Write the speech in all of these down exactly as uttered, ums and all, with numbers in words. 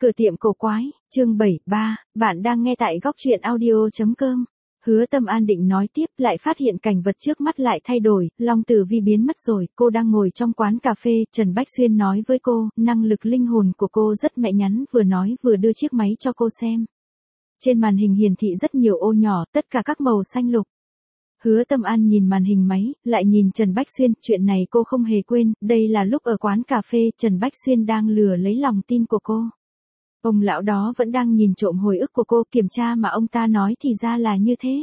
Cửa tiệm cổ quái, chương bảy mươi ba, bạn đang nghe tại góc truyện audio chấm com. Hứa Tâm An định nói tiếp, lại phát hiện cảnh vật trước mắt lại thay đổi, Long Tử Vi biến mất rồi, cô đang ngồi trong quán cà phê, Trần Bách Xuyên nói với cô, năng lực linh hồn của cô rất mẹ nhắn, vừa nói vừa đưa chiếc máy cho cô xem. Trên màn hình hiển thị rất nhiều ô nhỏ, tất cả các màu xanh lục. Hứa Tâm An nhìn màn hình máy, lại nhìn Trần Bách Xuyên, chuyện này cô không hề quên, đây là lúc ở quán cà phê, Trần Bách Xuyên đang lừa lấy lòng tin của cô. Ông lão đó vẫn đang nhìn trộm hồi ức của cô, kiểm tra mà ông ta nói thì ra là như thế.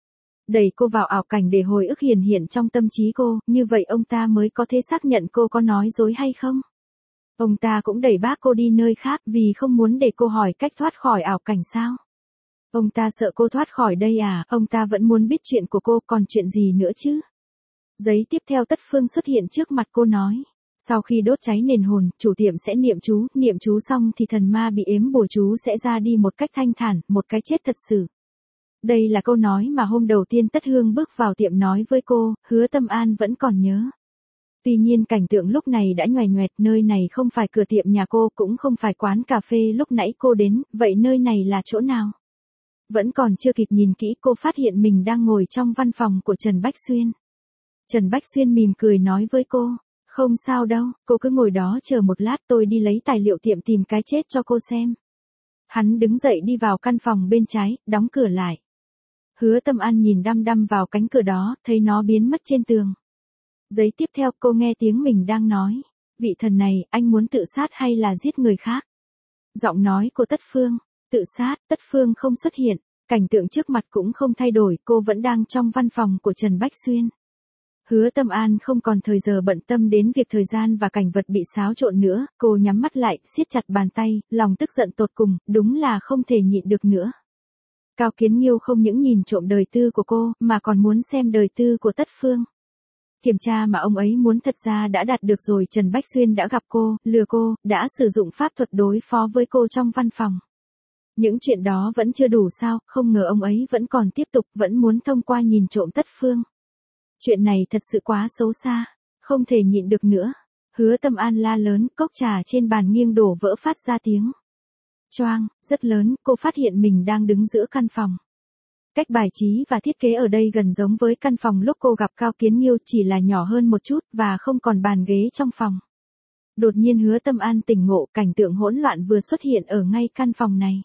Đẩy cô vào ảo cảnh để hồi ức hiển hiện trong tâm trí cô, như vậy ông ta mới có thể xác nhận cô có nói dối hay không. Ông ta cũng đẩy bác cô đi nơi khác vì không muốn để cô hỏi cách thoát khỏi ảo cảnh sao. Ông ta sợ cô thoát khỏi đây à, ông ta vẫn muốn biết chuyện của cô, còn chuyện gì nữa chứ. Giấy tiếp theo Tất Phương xuất hiện trước mặt cô nói. Sau khi đốt cháy nền hồn, chủ tiệm sẽ niệm chú, niệm chú xong thì thần ma bị ếm bùa chú sẽ ra đi một cách thanh thản, một cái chết thật sự. Đây là câu nói mà hôm đầu tiên Tất Hương bước vào tiệm nói với cô, Hứa Tâm An vẫn còn nhớ. Tuy nhiên cảnh tượng lúc này đã nhoẻn nhoẹt, nơi này không phải cửa tiệm nhà cô, cũng không phải quán cà phê lúc nãy cô đến, vậy nơi này là chỗ nào? Vẫn còn chưa kịp nhìn kỹ, cô phát hiện mình đang ngồi trong văn phòng của Trần Bách Xuyên. Trần Bách Xuyên mỉm cười nói với cô. Không sao đâu, cô cứ ngồi đó chờ một lát, tôi đi lấy tài liệu tiệm tìm cái chết cho cô xem. Hắn đứng dậy đi vào căn phòng bên trái, đóng cửa lại. Hứa Tâm An nhìn đăm đăm vào cánh cửa đó, thấy nó biến mất trên tường. Giây tiếp theo cô nghe tiếng mình đang nói. Vị thần này, anh muốn tự sát hay là giết người khác? Giọng nói của Tất Phương. Tự sát, Tất Phương không xuất hiện. Cảnh tượng trước mặt cũng không thay đổi, cô vẫn đang trong văn phòng của Trần Bách Xuyên. Hứa Tâm An không còn thời giờ bận tâm đến việc thời gian và cảnh vật bị xáo trộn nữa, cô nhắm mắt lại, siết chặt bàn tay, lòng tức giận tột cùng, đúng là không thể nhịn được nữa. Cao Kiến Nghiêu không những nhìn trộm đời tư của cô, mà còn muốn xem đời tư của Tất Phương. Kiểm tra mà ông ấy muốn thật ra đã đạt được rồi, Trần Bách Xuyên đã gặp cô, lừa cô, đã sử dụng pháp thuật đối phó với cô trong văn phòng. Những chuyện đó vẫn chưa đủ sao, không ngờ ông ấy vẫn còn tiếp tục, vẫn muốn thông qua nhìn trộm Tất Phương. Chuyện này thật sự quá xấu xa, không thể nhịn được nữa. Hứa Tâm An la lớn, cốc trà trên bàn nghiêng đổ vỡ phát ra tiếng choang, rất lớn, cô phát hiện mình đang đứng giữa căn phòng. Cách bài trí và thiết kế ở đây gần giống với căn phòng lúc cô gặp Cao Kiến Nghiêu, chỉ là nhỏ hơn một chút và không còn bàn ghế trong phòng. Đột nhiên Hứa Tâm An tỉnh ngộ, cảnh tượng hỗn loạn vừa xuất hiện ở ngay căn phòng này.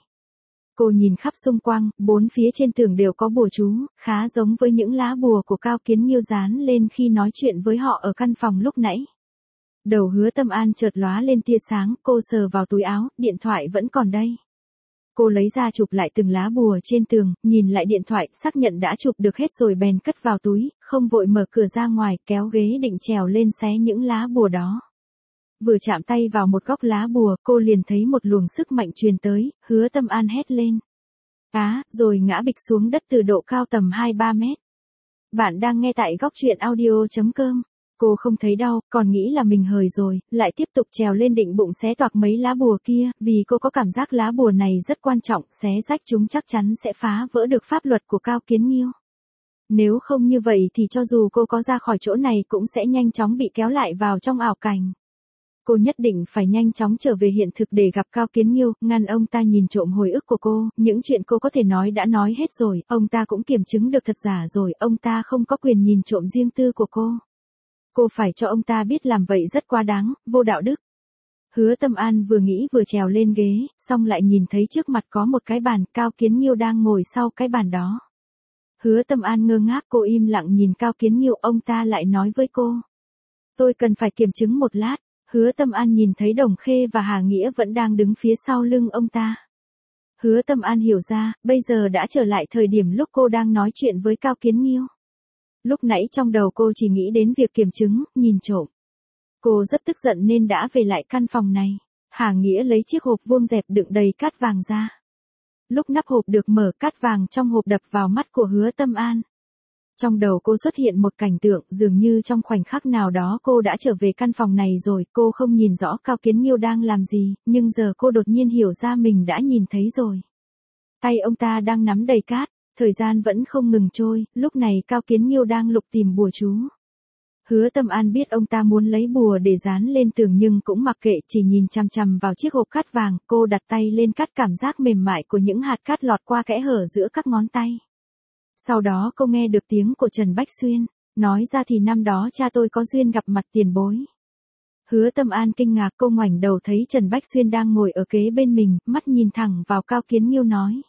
Cô nhìn khắp xung quanh, bốn phía trên tường đều có bùa chú, khá giống với những lá bùa của Cao Kiến Nghiêu dán lên khi nói chuyện với họ ở căn phòng lúc nãy. Đầu Hứa Tâm An chợt lóa lên tia sáng, cô sờ vào túi áo, điện thoại vẫn còn đây. Cô lấy ra chụp lại từng lá bùa trên tường, nhìn lại điện thoại, xác nhận đã chụp được hết rồi bèn cất vào túi, không vội mở cửa ra ngoài, kéo ghế định trèo lên xé những lá bùa đó. Vừa chạm tay vào một góc lá bùa, cô liền thấy một luồng sức mạnh truyền tới, Hứa Tâm An hét lên. Á, rồi ngã bịch xuống đất từ độ cao tầm hai ba mét. Bạn đang nghe tại góc truyện audio chấm com. Cô không thấy đau, còn nghĩ là mình hời rồi, lại tiếp tục trèo lên định bụng xé toạc mấy lá bùa kia, vì cô có cảm giác lá bùa này rất quan trọng, xé rách chúng chắc chắn sẽ phá vỡ được pháp luật của Cao Kiến Nghiêu. Nếu không như vậy thì cho dù cô có ra khỏi chỗ này cũng sẽ nhanh chóng bị kéo lại vào trong ảo cảnh. Cô nhất định phải nhanh chóng trở về hiện thực để gặp Cao Kiến Nghiêu, ngăn ông ta nhìn trộm hồi ức của cô, những chuyện cô có thể nói đã nói hết rồi, ông ta cũng kiểm chứng được thật giả rồi, ông ta không có quyền nhìn trộm riêng tư của cô. Cô phải cho ông ta biết làm vậy rất quá đáng, vô đạo đức. Hứa Tâm An vừa nghĩ vừa trèo lên ghế, xong lại nhìn thấy trước mặt có một cái bàn, Cao Kiến Nghiêu đang ngồi sau cái bàn đó. Hứa Tâm An ngơ ngác, cô im lặng nhìn Cao Kiến Nghiêu, ông ta lại nói với cô. Tôi cần phải kiểm chứng một lát. Hứa Tâm An nhìn thấy Đồng Khê và Hà Nghĩa vẫn đang đứng phía sau lưng ông ta. Hứa Tâm An hiểu ra, bây giờ đã trở lại thời điểm lúc cô đang nói chuyện với Cao Kiến Nghiêu. Lúc nãy trong đầu cô chỉ nghĩ đến việc kiểm chứng, nhìn trộm. Cô rất tức giận nên đã về lại căn phòng này. Hà Nghĩa lấy chiếc hộp vuông dẹp đựng đầy cát vàng ra. Lúc nắp hộp được mở, cát vàng trong hộp đập vào mắt của Hứa Tâm An. Trong đầu cô xuất hiện một cảnh tượng, dường như trong khoảnh khắc nào đó cô đã trở về căn phòng này rồi, cô không nhìn rõ Cao Kiến Nghiêu đang làm gì, nhưng giờ cô đột nhiên hiểu ra mình đã nhìn thấy rồi. Tay ông ta đang nắm đầy cát, thời gian vẫn không ngừng trôi, lúc này Cao Kiến Nghiêu đang lục tìm bùa chú. Hứa Tâm An biết ông ta muốn lấy bùa để dán lên tường nhưng cũng mặc kệ, chỉ nhìn chằm chằm vào chiếc hộp cát vàng, cô đặt tay lên cát, cảm giác mềm mại của những hạt cát lọt qua kẽ hở giữa các ngón tay. Sau đó cô nghe được tiếng của Trần Bách Xuyên, nói ra thì năm đó cha tôi có duyên gặp mặt tiền bối. Hứa Tâm An kinh ngạc, cô ngoảnh đầu thấy Trần Bách Xuyên đang ngồi ở kế bên mình, mắt nhìn thẳng vào Cao Kiến Nghiêu nói.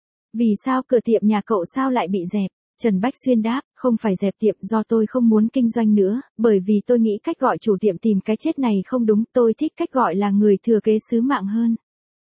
Vì sao cửa tiệm nhà cậu sao lại bị dẹp? Trần Bách Xuyên đáp, không phải dẹp tiệm, do tôi không muốn kinh doanh nữa, bởi vì tôi nghĩ cách gọi chủ tiệm tìm cái chết này không đúng, tôi thích cách gọi là người thừa kế sứ mạng hơn.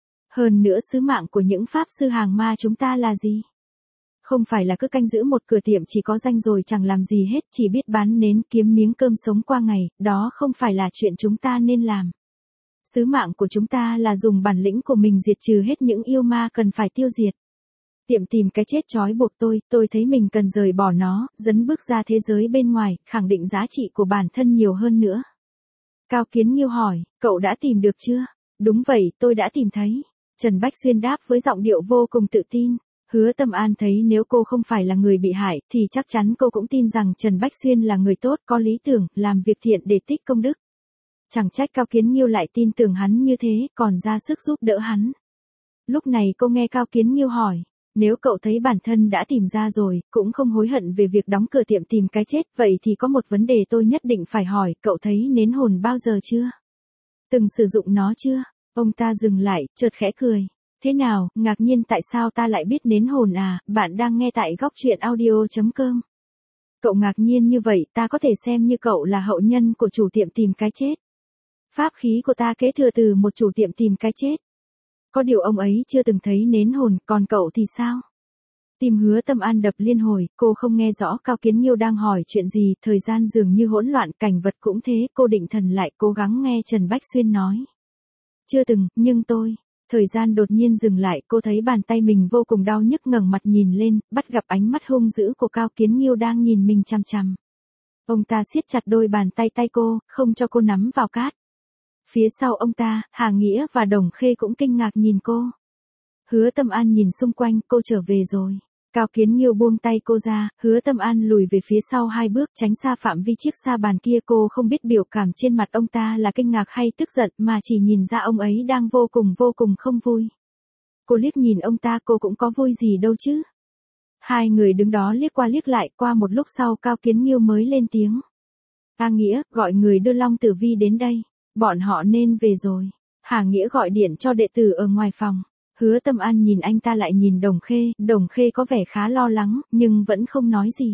Hơn nữa sứ mạng của những pháp sư hàng ma chúng ta là gì? Không phải là cứ canh giữ một cửa tiệm chỉ có danh rồi chẳng làm gì hết, chỉ biết bán nến kiếm miếng cơm sống qua ngày, đó không phải là chuyện chúng ta nên làm. Sứ mạng của chúng ta là dùng bản lĩnh của mình diệt trừ hết những yêu ma cần phải tiêu diệt. Tiệm tìm cái chết trói buộc tôi, tôi thấy mình cần rời bỏ nó, dấn bước ra thế giới bên ngoài, khẳng định giá trị của bản thân nhiều hơn nữa. Cao Kiến Nghiêu hỏi, cậu đã tìm được chưa? Đúng vậy, tôi đã tìm thấy. Trần Bách Xuyên đáp với giọng điệu vô cùng tự tin. Hứa Tâm An thấy nếu cô không phải là người bị hại, thì chắc chắn cô cũng tin rằng Trần Bách Xuyên là người tốt, có lý tưởng, làm việc thiện để tích công đức. Chẳng trách Cao Kiến Nghiêu lại tin tưởng hắn như thế, còn ra sức giúp đỡ hắn. Lúc này cô nghe Cao Kiến Nghiêu hỏi, nếu cậu thấy bản thân đã tìm ra rồi, cũng không hối hận về việc đóng cửa tiệm tìm cái chết, vậy thì có một vấn đề tôi nhất định phải hỏi, cậu thấy nến hồn bao giờ chưa? Từng sử dụng nó chưa? Ông ta dừng lại, chợt khẽ cười. Thế nào, ngạc nhiên tại sao ta lại biết nến hồn à, bạn đang nghe tại góc truyện audio chấm com. Cậu ngạc nhiên như vậy, ta có thể xem như cậu là hậu nhân của chủ tiệm tìm cái chết. Pháp khí của ta kế thừa từ một chủ tiệm tìm cái chết. Có điều ông ấy chưa từng thấy nến hồn, còn cậu thì sao? Tim Hứa Tâm An đập liên hồi, cô không nghe rõ Cao Kiến Nghiêu đang hỏi chuyện gì, thời gian dường như hỗn loạn, cảnh vật cũng thế, cô định thần lại cố gắng nghe Trần Bách Xuyên nói. Chưa từng, nhưng tôi... Thời gian đột nhiên dừng lại, cô thấy bàn tay mình vô cùng đau nhức, ngẩng mặt nhìn lên, bắt gặp ánh mắt hung dữ của Cao Kiến Nghiêu đang nhìn mình chằm chằm. Ông ta siết chặt đôi bàn tay tay cô, không cho cô nắm vào cát. Phía sau ông ta, Hà Nghĩa và Đồng Khê cũng kinh ngạc nhìn cô. Hứa Tâm An nhìn xung quanh, cô trở về rồi. Cao Kiến Nghiêu buông tay cô ra, Hứa Tâm An lùi về phía sau hai bước, tránh xa phạm vi chiếc sa bàn kia. Cô không biết biểu cảm trên mặt ông ta là kinh ngạc hay tức giận, mà chỉ nhìn ra ông ấy đang vô cùng vô cùng không vui. Cô liếc nhìn ông ta, cô cũng có vui gì đâu chứ. Hai người đứng đó liếc qua liếc lại, qua một lúc sau Cao Kiến Nghiêu mới lên tiếng. A Nghĩa, gọi người đưa Long Tử Vi đến đây, bọn họ nên về rồi. Hà Nghĩa gọi điện cho đệ tử ở ngoài phòng. Hứa Tâm An nhìn anh ta lại nhìn Đồng Khê, Đồng Khê có vẻ khá lo lắng, nhưng vẫn không nói gì.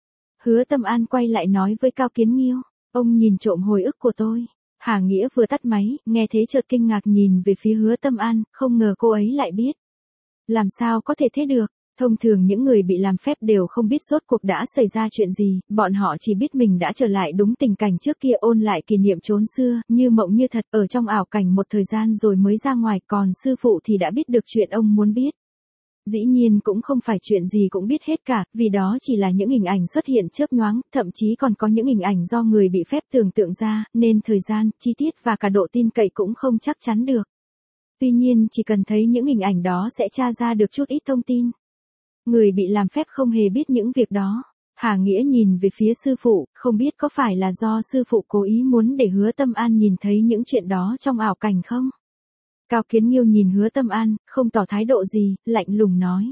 Hứa Tâm An quay lại nói với Cao Kiến Nghiêu, ông nhìn trộm hồi ức của tôi. Hà Nghĩa vừa tắt máy, nghe thế chợt kinh ngạc nhìn về phía Hứa Tâm An, không ngờ cô ấy lại biết. Làm sao có thể thế được? Thông thường những người bị làm phép đều không biết rốt cuộc đã xảy ra chuyện gì, bọn họ chỉ biết mình đã trở lại đúng tình cảnh trước kia, ôn lại kỷ niệm chốn xưa, như mộng như thật, ở trong ảo cảnh một thời gian rồi mới ra ngoài, còn sư phụ thì đã biết được chuyện ông muốn biết. Dĩ nhiên cũng không phải chuyện gì cũng biết hết cả, vì đó chỉ là những hình ảnh xuất hiện chớp nhoáng, thậm chí còn có những hình ảnh do người bị phép tưởng tượng ra, nên thời gian, chi tiết và cả độ tin cậy cũng không chắc chắn được. Tuy nhiên chỉ cần thấy những hình ảnh đó sẽ tra ra được chút ít thông tin. Người bị làm phép không hề biết những việc đó. Hà Nghĩa nhìn về phía sư phụ, không biết có phải là do sư phụ cố ý muốn để Hứa Tâm An nhìn thấy những chuyện đó trong ảo cảnh không? Cao Kiến Nghiêu nhìn Hứa Tâm An, không tỏ thái độ gì, lạnh lùng nói.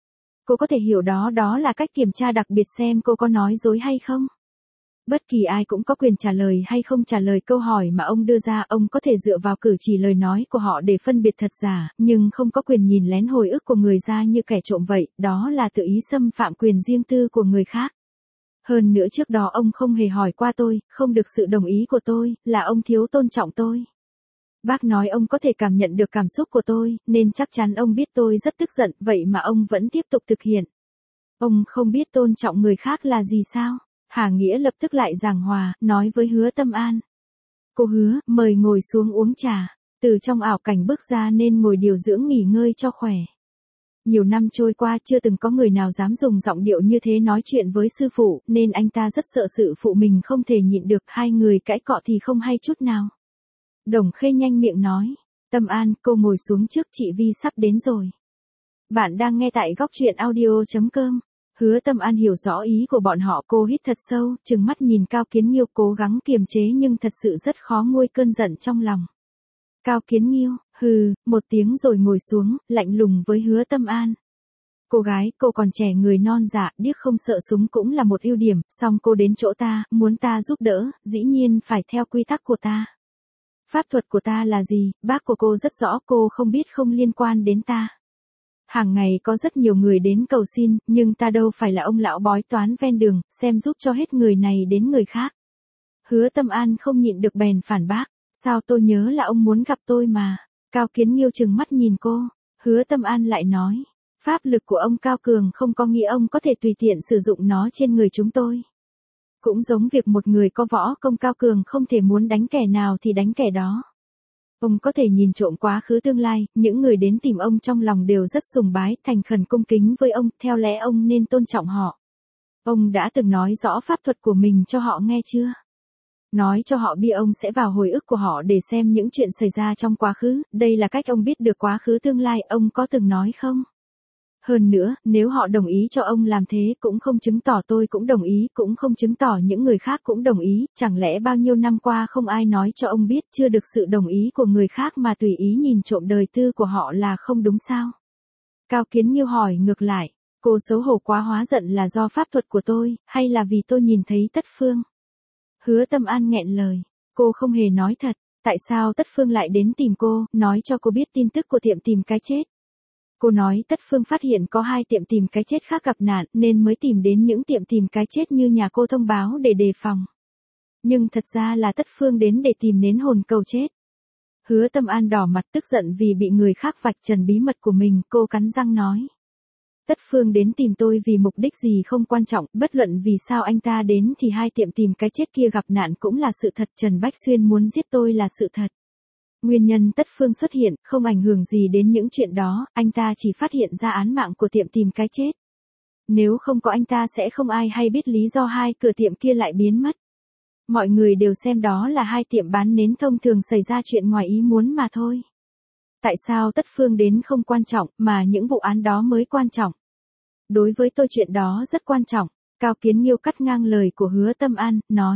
Cô có thể hiểu đó đó là cách kiểm tra đặc biệt xem cô có nói dối hay không? Bất kỳ ai cũng có quyền trả lời hay không trả lời câu hỏi mà ông đưa ra, ông có thể dựa vào cử chỉ lời nói của họ để phân biệt thật giả, nhưng không có quyền nhìn lén hồi ức của người ra như kẻ trộm vậy, đó là tự ý xâm phạm quyền riêng tư của người khác. Hơn nữa trước đó ông không hề hỏi qua tôi, không được sự đồng ý của tôi, là ông thiếu tôn trọng tôi. Bác nói ông có thể cảm nhận được cảm xúc của tôi, nên chắc chắn ông biết tôi rất tức giận, vậy mà ông vẫn tiếp tục thực hiện. Ông không biết tôn trọng người khác là gì sao? Hà Nghĩa lập tức lại giảng hòa, nói với Hứa Tâm An. Cô Hứa, mời ngồi xuống uống trà, từ trong ảo cảnh bước ra nên ngồi điều dưỡng nghỉ ngơi cho khỏe. Nhiều năm trôi qua chưa từng có người nào dám dùng giọng điệu như thế nói chuyện với sư phụ, nên anh ta rất sợ sự phụ mình không thể nhịn được, hai người cãi cọ thì không hay chút nào. Đồng Khê nhanh miệng nói, Tâm An, cô ngồi xuống trước, chị Vi sắp đến rồi. Bạn đang nghe tại góc truyện audio chấm com. Hứa Tâm An hiểu rõ ý của bọn họ, cô hít thật sâu, trừng mắt nhìn Cao Kiến Nghiêu cố gắng kiềm chế nhưng thật sự rất khó nguôi cơn giận trong lòng. Cao Kiến Nghiêu, hừ, một tiếng rồi ngồi xuống, lạnh lùng với Hứa Tâm An. Cô gái, cô còn trẻ người non dạ, điếc không sợ súng cũng là một ưu điểm, song cô đến chỗ ta, muốn ta giúp đỡ, dĩ nhiên phải theo quy tắc của ta. Pháp thuật của ta là gì, bác của cô rất rõ, cô không biết không liên quan đến ta. Hàng ngày có rất nhiều người đến cầu xin, nhưng ta đâu phải là ông lão bói toán ven đường, xem giúp cho hết người này đến người khác. Hứa Tâm An không nhịn được bèn phản bác, sao tôi nhớ là ông muốn gặp tôi mà. Cao Kiến Nghiêu trừng mắt nhìn cô, Hứa Tâm An lại nói, pháp lực của ông cao cường không có nghĩa ông có thể tùy tiện sử dụng nó trên người chúng tôi. Cũng giống việc một người có võ công cao cường không thể muốn đánh kẻ nào thì đánh kẻ đó. Ông có thể nhìn trộm quá khứ tương lai, những người đến tìm ông trong lòng đều rất sùng bái, thành khẩn cung kính với ông, theo lẽ ông nên tôn trọng họ. Ông đã từng nói rõ pháp thuật của mình cho họ nghe chưa? Nói cho họ biết ông sẽ vào hồi ức của họ để xem những chuyện xảy ra trong quá khứ, đây là cách ông biết được quá khứ tương lai, ông có từng nói không? Hơn nữa, nếu họ đồng ý cho ông làm thế cũng không chứng tỏ tôi cũng đồng ý, cũng không chứng tỏ những người khác cũng đồng ý, chẳng lẽ bao nhiêu năm qua không ai nói cho ông biết chưa được sự đồng ý của người khác mà tùy ý nhìn trộm đời tư của họ là không đúng sao? Cao Kiến Nghiêu hỏi ngược lại, cô xấu hổ quá hóa giận là do pháp thuật của tôi, hay là vì tôi nhìn thấy Tất Phương? Hứa Tâm An nghẹn lời, cô không hề nói thật, tại sao Tất Phương lại đến tìm cô, nói cho cô biết tin tức của tiệm tìm cái chết? Cô nói Tất Phương phát hiện có hai tiệm tìm cái chết khác gặp nạn nên mới tìm đến những tiệm tìm cái chết như nhà cô thông báo để đề phòng. Nhưng thật ra là Tất Phương đến để tìm nến hồn cầu chết. Hứa Tâm An đỏ mặt tức giận vì bị người khác vạch trần bí mật của mình, cô cắn răng nói. Tất Phương đến tìm tôi vì mục đích gì không quan trọng, bất luận vì sao anh ta đến thì hai tiệm tìm cái chết kia gặp nạn cũng là sự thật, Trần Bách Xuyên muốn giết tôi là sự thật. Nguyên nhân Tất Phương xuất hiện không ảnh hưởng gì đến những chuyện đó, anh ta chỉ phát hiện ra án mạng của tiệm tìm cái chết. Nếu không có anh ta sẽ không ai hay biết lý do hai cửa tiệm kia lại biến mất. Mọi người đều xem đó là hai tiệm bán nến thông thường xảy ra chuyện ngoài ý muốn mà thôi. Tại sao Tất Phương đến không quan trọng, mà những vụ án đó mới quan trọng? Đối với tôi chuyện đó rất quan trọng, Cao Kiến Nghiêu cắt ngang lời của Hứa Tâm An, nói.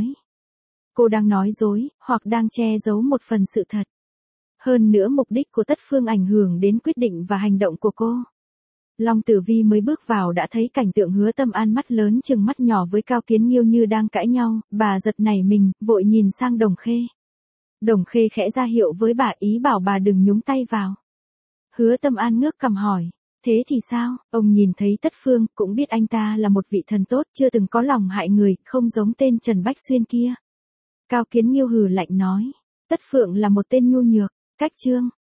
Cô đang nói dối, hoặc đang che giấu một phần sự thật. Hơn nữa mục đích của Tất Phương ảnh hưởng đến quyết định và hành động của cô. Long Tử Vi mới bước vào đã thấy cảnh tượng Hứa Tâm An mắt lớn chừng mắt nhỏ với Cao Kiến Nghiêu như đang cãi nhau, bà giật nảy mình, vội nhìn sang Đồng Khê. Đồng Khê khẽ ra hiệu với bà, ý bảo bà đừng nhúng tay vào. Hứa Tâm An ngước cằm hỏi, thế thì sao, ông nhìn thấy Tất Phương, cũng biết anh ta là một vị thần tốt, chưa từng có lòng hại người, không giống tên Trần Bách Xuyên kia. Cao Kiến Nghiêu hừ lạnh nói, Tất Phượng là một tên nhu nhược, cách chương.